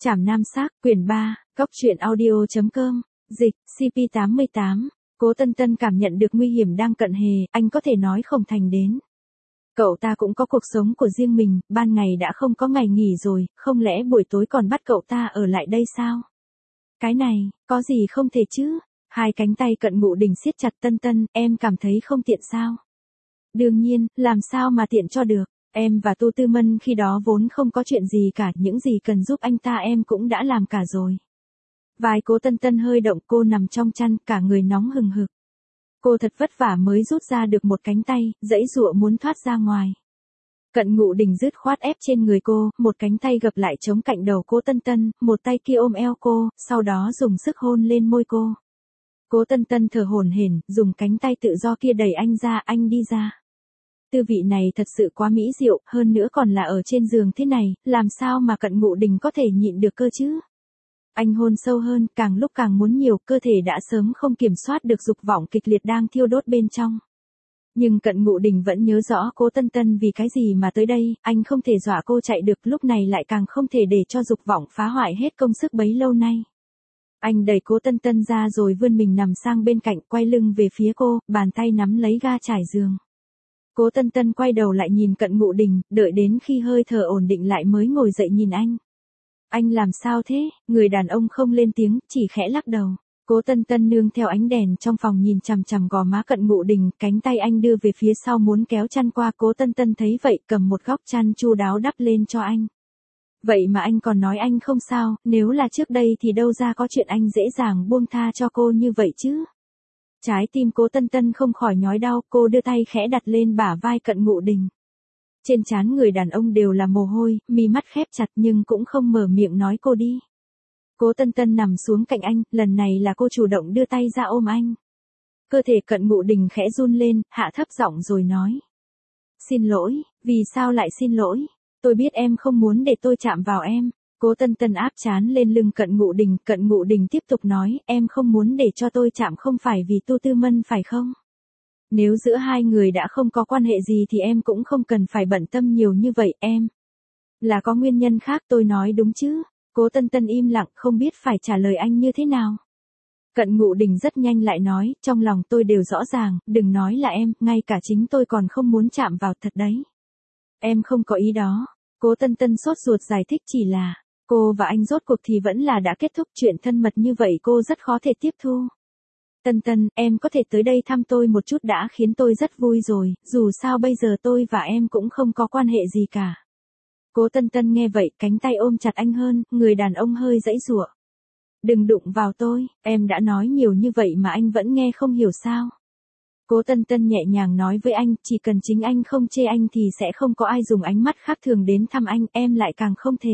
Trảm Nam Xác, quyển 3, Cóc truyện audio.com, dịch, CP88, Cố Tân Tân cảm nhận được nguy hiểm đang cận hề, anh có thể nói không thành đến. Cậu ta cũng có cuộc sống của riêng mình, ban ngày đã không có ngày nghỉ rồi, không lẽ buổi tối còn bắt cậu ta ở lại đây sao? Cái này, có gì không thể chứ? Hai cánh tay Cận Ngụ Đình siết chặt. Tân Tân, em cảm thấy không tiện sao? Đương nhiên, làm sao mà tiện cho được. Em và Tô Tư Mân khi đó vốn không có chuyện gì cả, những gì cần giúp anh ta em cũng đã làm cả rồi. Vai Cố Tân Tân hơi động, cô nằm trong chăn, cả người nóng hừng hực. Cô thật vất vả mới rút ra được một cánh tay, giãy giụa muốn thoát ra ngoài. Cận Ngụ Đình dứt khoát ép trên người cô, một cánh tay gập lại chống cạnh đầu Cố Tân Tân, một tay kia ôm eo cô, sau đó dùng sức hôn lên môi cô. Cố Tân Tân thở hổn hển, dùng cánh tay tự do kia đẩy anh ra, anh đi ra. Tư vị này thật sự quá mỹ diệu, hơn nữa còn là ở trên giường thế này, làm sao mà Cận Ngụ Đình có thể nhịn được cơ chứ? Anh hôn sâu hơn, càng lúc càng muốn nhiều, cơ thể đã sớm không kiểm soát được dục vọng kịch liệt đang thiêu đốt bên trong. Nhưng Cận Ngụ Đình vẫn nhớ rõ Cố Tân Tân vì cái gì mà tới đây, anh không thể dọa cô chạy được, lúc này lại càng không thể để cho dục vọng phá hoại hết công sức bấy lâu nay. Anh đẩy Cố Tân Tân ra rồi vươn mình nằm sang bên cạnh, quay lưng về phía cô, bàn tay nắm lấy ga trải giường. Cố Tân Tân quay đầu lại nhìn Cận Ngụ Đình, đợi đến khi hơi thở ổn định lại mới ngồi dậy nhìn anh. Anh làm sao thế? Người đàn ông không lên tiếng, chỉ khẽ lắc đầu. Cố Tân Tân nương theo ánh đèn trong phòng nhìn chằm chằm gò má Cận Ngụ Đình, cánh tay anh đưa về phía sau muốn kéo chăn qua. Cố Tân Tân thấy vậy, cầm một góc chăn chu đáo đắp lên cho anh. Vậy mà anh còn nói anh không sao, nếu là trước đây thì đâu ra có chuyện anh dễ dàng buông tha cho cô như vậy chứ. Trái tim Cố Tân Tân không khỏi nhói đau, cô đưa tay khẽ đặt lên bả vai Cận Ngụ Đình. Trên trán người đàn ông đều là mồ hôi, mi mắt khép chặt nhưng cũng không mở miệng nói cô đi. Cố Tân Tân nằm xuống cạnh anh, lần này là cô chủ động đưa tay ra ôm anh. Cơ thể Cận Ngụ Đình khẽ run lên, hạ thấp giọng rồi nói. Xin lỗi, vì sao lại xin lỗi? Tôi biết em không muốn để tôi chạm vào em. Cố Tân Tân áp trán lên lưng Cận Ngụ Đình tiếp tục nói, em không muốn để cho tôi chạm không phải vì Tô Tư Mân phải không? Nếu giữa hai người đã không có quan hệ gì thì em cũng không cần phải bận tâm nhiều như vậy, em. Là có nguyên nhân khác, tôi nói đúng chứ? Cố Tân Tân im lặng, không biết phải trả lời anh như thế nào. Cận Ngụ Đình rất nhanh lại nói, trong lòng tôi đều rõ ràng, đừng nói là em, ngay cả chính tôi còn không muốn chạm vào thật đấy. Em không có ý đó. Cố Tân Tân sốt ruột giải thích, chỉ là cô và anh rốt cuộc thì vẫn là đã kết thúc, chuyện thân mật như vậy cô rất khó thể tiếp thu. Tân Tân, em có thể tới đây thăm tôi một chút đã khiến tôi rất vui rồi, dù sao bây giờ tôi và em cũng không có quan hệ gì cả. Cố Tân Tân nghe vậy, cánh tay ôm chặt anh hơn, người đàn ông hơi giãy giụa. Đừng đụng vào tôi, em đã nói nhiều như vậy mà anh vẫn nghe không hiểu sao. Cố Tân Tân nhẹ nhàng nói với anh, chỉ cần chính anh không chê anh thì sẽ không có ai dùng ánh mắt khác thường đến thăm anh, em lại càng không thể.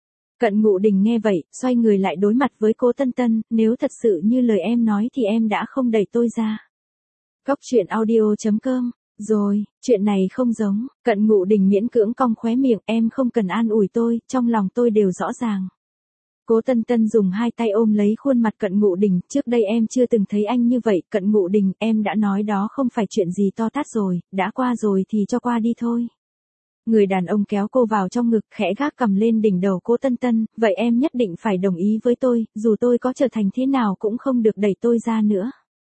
Cận Ngụ Đình nghe vậy, xoay người lại đối mặt với Cố Tân Tân, nếu thật sự như lời em nói thì em đã không đẩy tôi ra. Cóc truyện audio.com, rồi, chuyện này không giống. Cận Ngụ Đình miễn cưỡng cong khóe miệng, em không cần an ủi tôi, trong lòng tôi đều rõ ràng. Cố Tân Tân dùng hai tay ôm lấy khuôn mặt Cận Ngụ Đình, trước đây em chưa từng thấy anh như vậy. Cận Ngụ Đình, em đã nói đó không phải chuyện gì to tát rồi, đã qua rồi thì cho qua đi thôi. Người đàn ông kéo cô vào trong ngực, khẽ gác cầm lên đỉnh đầu Cố Tân Tân, vậy em nhất định phải đồng ý với tôi, dù tôi có trở thành thế nào cũng không được đẩy tôi ra nữa.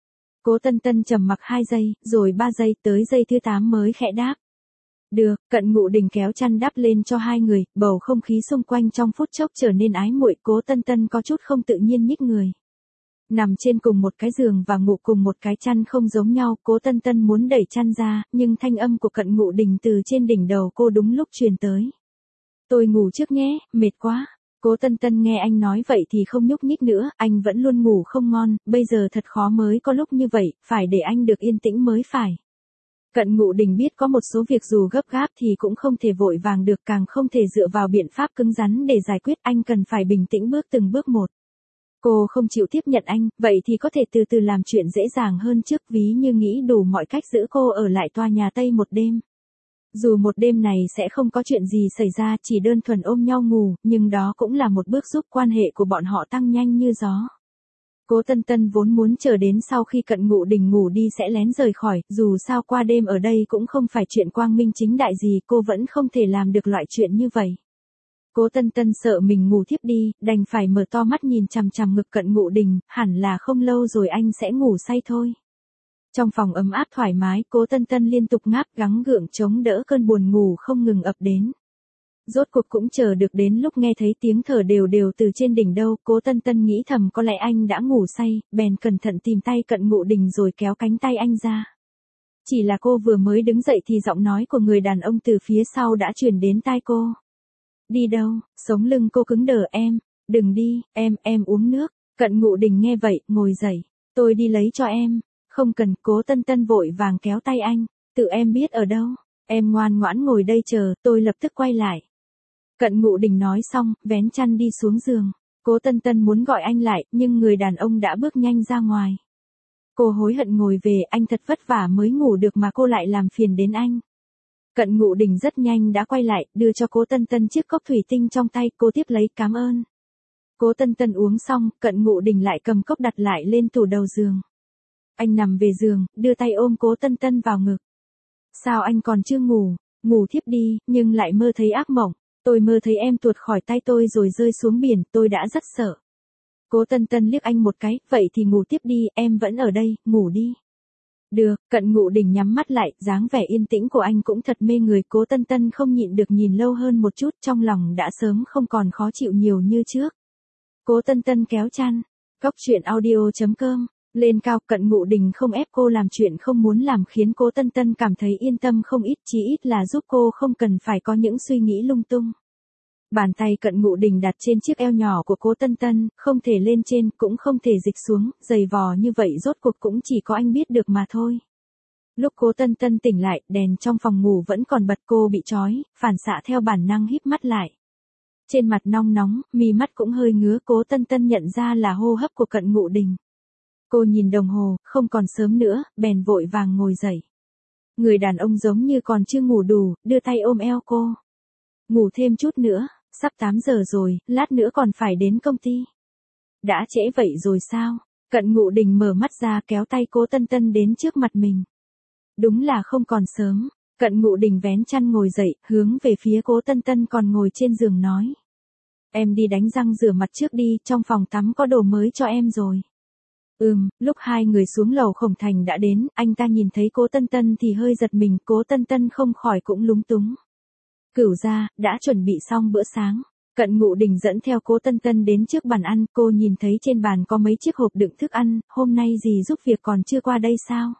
Cố Tân Tân trầm mặc 2 giây, rồi 3 giây, tới giây thứ 8 mới khẽ đáp. Được. Cận Ngụ Đình kéo chăn đắp lên cho hai người, bầu không khí xung quanh trong phút chốc trở nên ái muội. Cố Tân Tân có chút không tự nhiên nhích người. Nằm trên cùng một cái giường và ngủ cùng một cái chăn không giống nhau, Cố Tân Tân muốn đẩy chăn ra, nhưng thanh âm của Cận Ngụ Đình từ trên đỉnh đầu cô đúng lúc truyền tới. Tôi ngủ trước nhé, mệt quá. Cố Tân Tân nghe anh nói vậy thì không nhúc nhích nữa, anh vẫn luôn ngủ không ngon, bây giờ thật khó mới có lúc như vậy, phải để anh được yên tĩnh mới phải. Cận Ngụ Đình biết có một số việc dù gấp gáp thì cũng không thể vội vàng được, càng không thể dựa vào biện pháp cứng rắn để giải quyết, anh cần phải bình tĩnh bước từng bước một. Cô không chịu tiếp nhận anh, vậy thì có thể từ từ làm chuyện dễ dàng hơn trước, ví như nghĩ đủ mọi cách giữ cô ở lại tòa nhà Tây một đêm. Dù một đêm này sẽ không có chuyện gì xảy ra, chỉ đơn thuần ôm nhau ngủ, nhưng đó cũng là một bước giúp quan hệ của bọn họ tăng nhanh như gió. Cố Tân Tân vốn muốn chờ đến sau khi Cận Ngụ Đình ngủ đi sẽ lén rời khỏi, dù sao qua đêm ở đây cũng không phải chuyện quang minh chính đại gì, cô vẫn không thể làm được loại chuyện như vậy. Cố Tân Tân sợ mình ngủ thiếp đi, đành phải mở to mắt nhìn chằm chằm ngực Cận Ngụ Đình, hẳn là không lâu rồi anh sẽ ngủ say thôi. Trong phòng ấm áp thoải mái, Cố Tân Tân liên tục ngáp gắng gượng chống đỡ cơn buồn ngủ không ngừng ập đến. Rốt cuộc cũng chờ được đến lúc nghe thấy tiếng thở đều đều từ trên đỉnh đâu, Cố Tân Tân nghĩ thầm có lẽ anh đã ngủ say, bèn cẩn thận tìm tay Cận Ngụ Đình rồi kéo cánh tay anh ra. Chỉ là cô vừa mới đứng dậy thì giọng nói của người đàn ông từ phía sau đã truyền đến tai cô. Đi đâu? Sống lưng cô cứng đờ. Em, đừng đi, em uống nước. Cận Ngụ Đình nghe vậy, ngồi dậy. Tôi đi lấy cho em. Không cần. Cố Tân Tân vội vàng kéo tay anh. Tự em biết ở đâu. Em ngoan ngoãn ngồi đây chờ, tôi lập tức quay lại. Cận Ngụ Đình nói xong, vén chăn đi xuống giường. Cố Tân Tân muốn gọi anh lại, nhưng người đàn ông đã bước nhanh ra ngoài. Cô hối hận ngồi về, anh thật vất vả mới ngủ được mà cô lại làm phiền đến anh. Cận Ngụ Đình rất nhanh đã quay lại, đưa cho Cố Tân Tân chiếc cốc thủy tinh trong tay, cô tiếp lấy cảm ơn. Cố Tân Tân uống xong, Cận Ngụ Đình lại cầm cốc đặt lại lên tủ đầu giường. Anh nằm về giường, đưa tay ôm Cố Tân Tân vào ngực. Sao anh còn chưa ngủ? Ngủ thiếp đi, nhưng lại mơ thấy ác mộng. Tôi mơ thấy em tuột khỏi tay tôi rồi rơi xuống biển, tôi đã rất sợ. Cố Tân Tân liếc anh một cái, vậy thì ngủ tiếp đi, em vẫn ở đây, ngủ đi. Được, Cận Ngụ Đình nhắm mắt lại, dáng vẻ yên tĩnh của anh cũng thật mê người. Cố Tân Tân không nhịn được nhìn lâu hơn một chút, trong lòng đã sớm không còn khó chịu nhiều như trước. Cố Tân Tân kéo chăn, Cóc truyện audio.com, lên cao. Cận Ngụ Đình không ép cô làm chuyện không muốn làm, khiến Cố Tân Tân cảm thấy yên tâm không ít, chí ít là giúp cô không cần phải có những suy nghĩ lung tung. Bàn tay Cận Ngụ Đình đặt trên chiếc eo nhỏ của Cố Tân Tân, không thể lên trên, cũng không thể dịch xuống, dày vò như vậy rốt cuộc cũng chỉ có anh biết được mà thôi. Lúc Cố Tân Tân tỉnh lại, đèn trong phòng ngủ vẫn còn bật, cô bị trói, phản xạ theo bản năng híp mắt lại. Trên mặt nong nóng, mi mắt cũng hơi ngứa, Cố Tân Tân nhận ra là hô hấp của Cận Ngụ Đình. Cô nhìn đồng hồ, không còn sớm nữa, bèn vội vàng ngồi dậy. Người đàn ông giống như còn chưa ngủ đủ, đưa tay ôm eo cô. Ngủ thêm chút nữa. Sắp 8 giờ rồi, lát nữa còn phải đến công ty. Đã trễ vậy rồi sao? Cận Ngụ Đình mở mắt ra kéo tay Cố Tân Tân đến trước mặt mình. Đúng là không còn sớm. Cận Ngụ Đình vén chăn ngồi dậy, hướng về phía Cố Tân Tân còn ngồi trên giường nói. Em đi đánh răng rửa mặt trước đi, trong phòng tắm có đồ mới cho em rồi. Lúc hai người xuống lầu Khổng Thành đã đến, anh ta nhìn thấy Cố Tân Tân thì hơi giật mình, Cố Tân Tân không khỏi cũng lúng túng. Cửu gia, đã chuẩn bị xong bữa sáng. Cận Ngụ Đình dẫn theo Cố Tân Tân đến trước bàn ăn, cô nhìn thấy trên bàn có mấy chiếc hộp đựng thức ăn, hôm nay dì giúp việc còn chưa qua đây sao?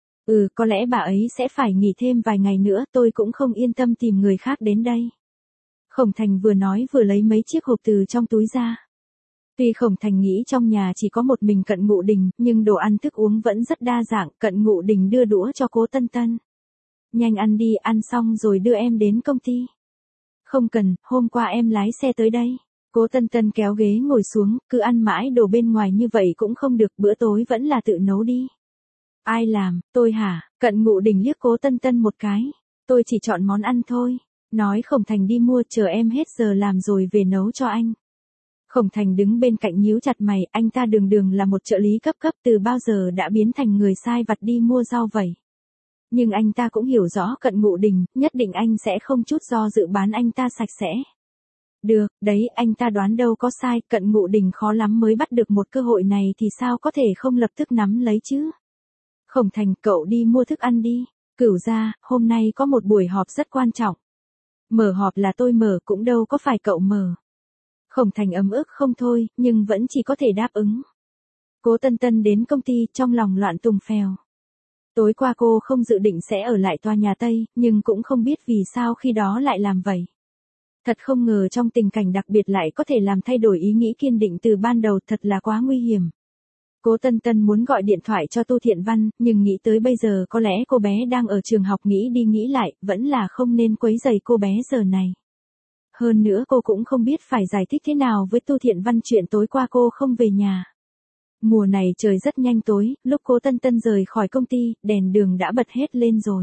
Có lẽ bà ấy sẽ phải nghỉ thêm vài ngày nữa, tôi cũng không yên tâm tìm người khác đến đây. Khổng Thành vừa nói vừa lấy mấy chiếc hộp từ trong túi ra. Tuy Khổng Thành nghĩ trong nhà chỉ có một mình Cận Ngụ Đình, nhưng đồ ăn thức uống vẫn rất đa dạng, Cận Ngụ Đình đưa đũa cho Cố Tân Tân. Nhanh ăn đi, ăn xong rồi đưa em đến công ty. Không cần, hôm qua em lái xe tới đây. Cố Tân Tân kéo ghế ngồi xuống, cứ ăn mãi đồ bên ngoài như vậy cũng không được, bữa tối vẫn là tự nấu đi. Ai làm, tôi hả? Cận Ngụ Đình liếc Cố Tân Tân một cái. Tôi chỉ chọn món ăn thôi. Nói Khổng Thành đi mua, chờ em hết giờ làm rồi về nấu cho anh. Khổng Thành đứng bên cạnh nhíu chặt mày, anh ta đường là một trợ lý cấp, từ bao giờ đã biến thành người sai vặt đi mua rau vậy. Nhưng anh ta cũng hiểu rõ Cận Ngụ Đình, nhất định anh sẽ không chút do dự bán anh ta sạch sẽ. Được, đấy, anh ta đoán đâu có sai, Cận Ngụ Đình khó lắm mới bắt được một cơ hội này thì sao có thể không lập tức nắm lấy chứ. Khổng Thành, cậu đi mua thức ăn đi. Cửu gia, hôm nay có một buổi họp rất quan trọng. Mở họp là tôi mở, cũng đâu có phải cậu mở. Khổng Thành ấm ức không thôi, nhưng vẫn chỉ có thể đáp ứng. Cố Tân Tân đến công ty, trong lòng loạn tùng phèo. Tối qua cô không dự định sẽ ở lại tòa nhà Tây, nhưng cũng không biết vì sao khi đó lại làm vậy. Thật không ngờ trong tình cảnh đặc biệt lại có thể làm thay đổi ý nghĩ kiên định từ ban đầu, thật là quá nguy hiểm. Cố Tân Tân muốn gọi điện thoại cho Tô Thiện Văn, nhưng nghĩ tới bây giờ có lẽ cô bé đang ở trường học, nghĩ đi nghĩ lại, vẫn là không nên quấy rầy cô bé giờ này. Hơn nữa cô cũng không biết phải giải thích thế nào với Tô Thiện Văn chuyện tối qua cô không về nhà. Mùa này trời rất nhanh tối, lúc Cố Tân Tân rời khỏi công ty, đèn đường đã bật hết lên rồi.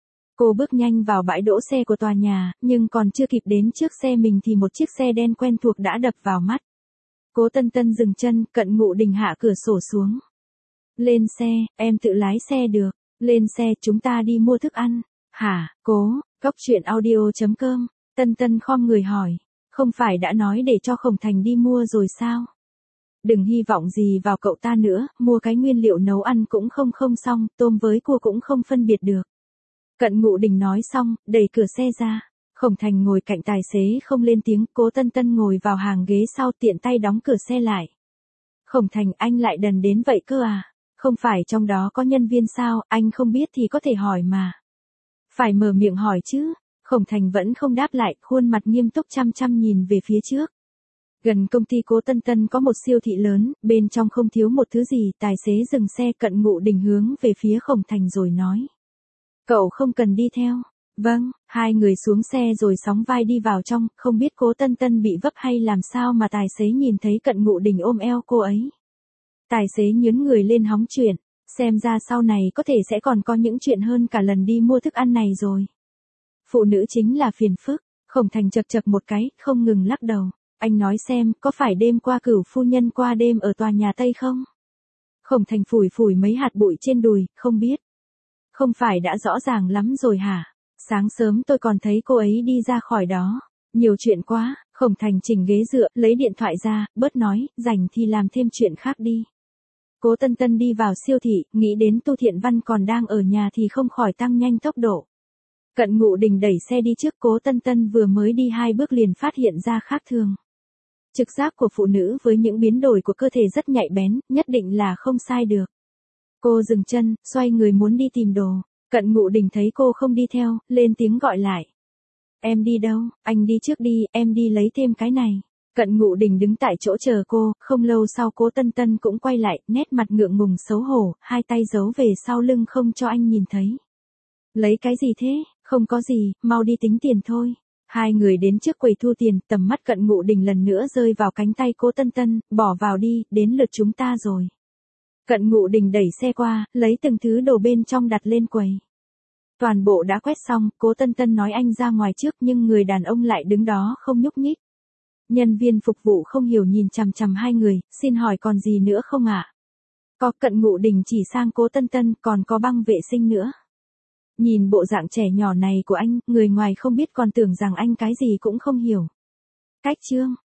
Cô bước nhanh vào bãi đỗ xe của tòa nhà, nhưng còn chưa kịp đến trước xe mình thì một chiếc xe đen quen thuộc đã đập vào mắt. Cố Tân Tân dừng chân, Cận Ngụ Đình hạ cửa sổ xuống. Lên xe, em tự lái xe được. Lên xe, chúng ta đi mua thức ăn. Hả, cố, Cóc truyện audio.com. Tân Tân khom người hỏi. Không phải đã nói để cho Khổng Thành đi mua rồi sao? Đừng hy vọng gì vào cậu ta nữa, mua cái nguyên liệu nấu ăn cũng không xong, tôm với cua cũng không phân biệt được. Cận Ngụ Đình nói xong, đẩy cửa xe ra. Khổng Thành ngồi cạnh tài xế không lên tiếng, Cố Tân Tân ngồi vào hàng ghế sau tiện tay đóng cửa xe lại. Khổng Thành, anh lại đần đến vậy cơ à? Không phải trong đó có nhân viên sao, anh không biết thì có thể hỏi mà. Phải mở miệng hỏi chứ. Khổng Thành vẫn không đáp lại, khuôn mặt nghiêm túc chăm chăm nhìn về phía trước. Gần công ty Cố Tân Tân có một siêu thị lớn, bên trong không thiếu một thứ gì, tài xế dừng xe. Cận Ngụ Đình hướng về phía Khổng Thành rồi nói. Cậu không cần đi theo. Vâng, hai người xuống xe rồi sóng vai đi vào trong, không biết Cố Tân Tân bị vấp hay làm sao mà tài xế nhìn thấy Cận Ngụ Đình ôm eo cô ấy. Tài xế nhướng người lên hóng chuyện, xem ra sau này có thể sẽ còn có những chuyện hơn cả lần đi mua thức ăn này rồi. Phụ nữ chính là phiền phức. Khổng Thành chật chật một cái, không ngừng lắc đầu. Anh nói xem, có phải đêm qua Cửu phu nhân qua đêm ở tòa nhà Tây không? Khổng Thành phủi phủi mấy hạt bụi trên đùi, không biết. Không phải đã rõ ràng lắm rồi hả? Sáng sớm tôi còn thấy cô ấy đi ra khỏi đó. Nhiều chuyện quá. Khổng Thành chỉnh ghế dựa, lấy điện thoại ra, bớt nói, rảnh thì làm thêm chuyện khác đi. Cố Tân Tân đi vào siêu thị, nghĩ đến Tu Thiện Văn còn đang ở nhà thì không khỏi tăng nhanh tốc độ. Cận Ngụ Đình đẩy xe đi trước. Cố Tân Tân vừa mới đi 2 bước liền phát hiện ra khác thường. Trực giác của phụ nữ với những biến đổi của cơ thể rất nhạy bén, nhất định là không sai được. Cô dừng chân, xoay người muốn đi tìm đồ. Cận Ngụ Đình thấy cô không đi theo, lên tiếng gọi lại. Em đi đâu? Anh đi trước đi, em đi lấy thêm cái này. Cận Ngụ Đình đứng tại chỗ chờ cô, không lâu sau Cố Tân Tân cũng quay lại, nét mặt ngượng ngùng xấu hổ, hai tay giấu về sau lưng không cho anh nhìn thấy. Lấy cái gì thế? Không có gì, mau đi tính tiền thôi. Hai người đến trước quầy thu tiền, tầm mắt Cận Ngụ Đình lần nữa rơi vào cánh tay Cố Tân Tân, bỏ vào đi, đến lượt chúng ta rồi. Cận Ngụ Đình đẩy xe qua, lấy từng thứ đồ bên trong đặt lên quầy. Toàn bộ đã quét xong, Cố Tân Tân nói anh ra ngoài trước nhưng người đàn ông lại đứng đó không nhúc nhích. Nhân viên phục vụ không hiểu nhìn chằm chằm hai người, xin hỏi còn gì nữa không ạ? Có. Cận Ngụ Đình chỉ sang Cố Tân Tân, còn có băng vệ sinh nữa. Nhìn bộ dạng trẻ nhỏ này của anh, người ngoài không biết còn tưởng rằng anh cái gì cũng không hiểu. Cách chương